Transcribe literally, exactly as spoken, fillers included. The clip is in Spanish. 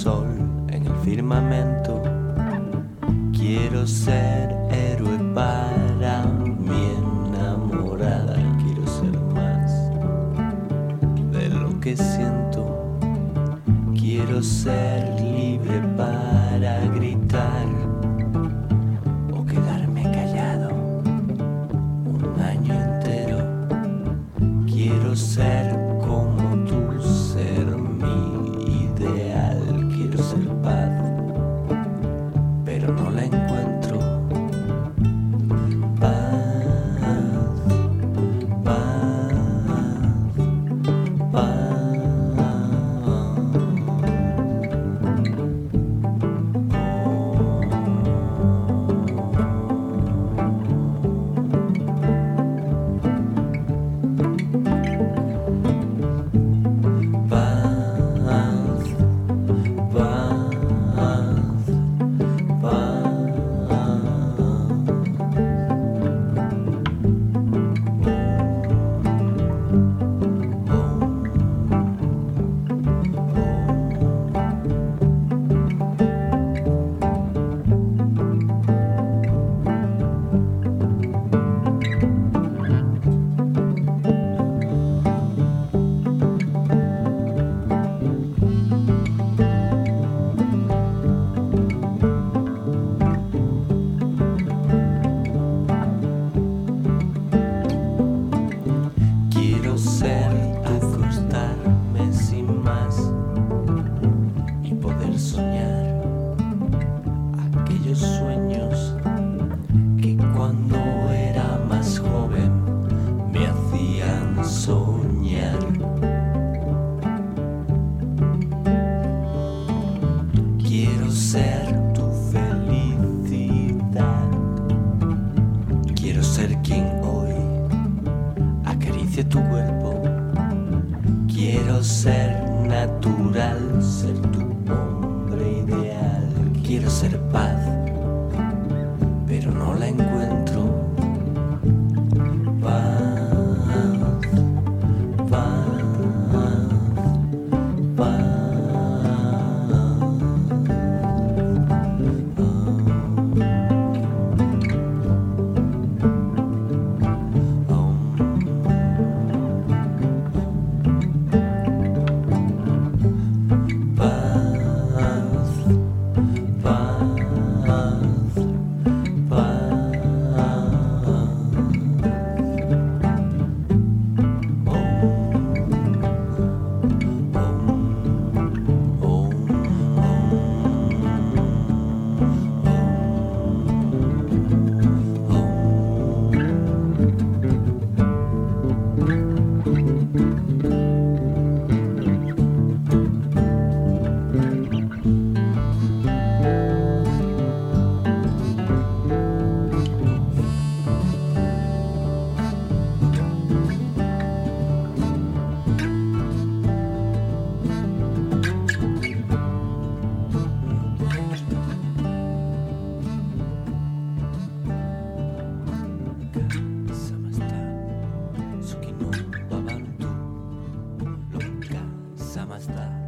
sol en el firmamento. Quiero ser héroe para mi enamorada. Quiero ser más de lo que siento. Quiero ser libre para gritar o quedarme callado un año entero. Quiero ser como tú, ser mi ideal. Quiero ser paz, pero no la encuentro. Paz, paz, paz. Quiero ser acostarme sin más y poder soñar aquellos sueños que cuando era más joven me hacían soñar. Quiero ser tu felicidad. Quiero ser quien hoy acaricie tu cuerpo. Quiero ser natural, ser tu hombre ideal. Quiero ser paz, pero no la encuentro. Paz, paz, paz. Samasta, Sukinum Babantu, Loka Samasta.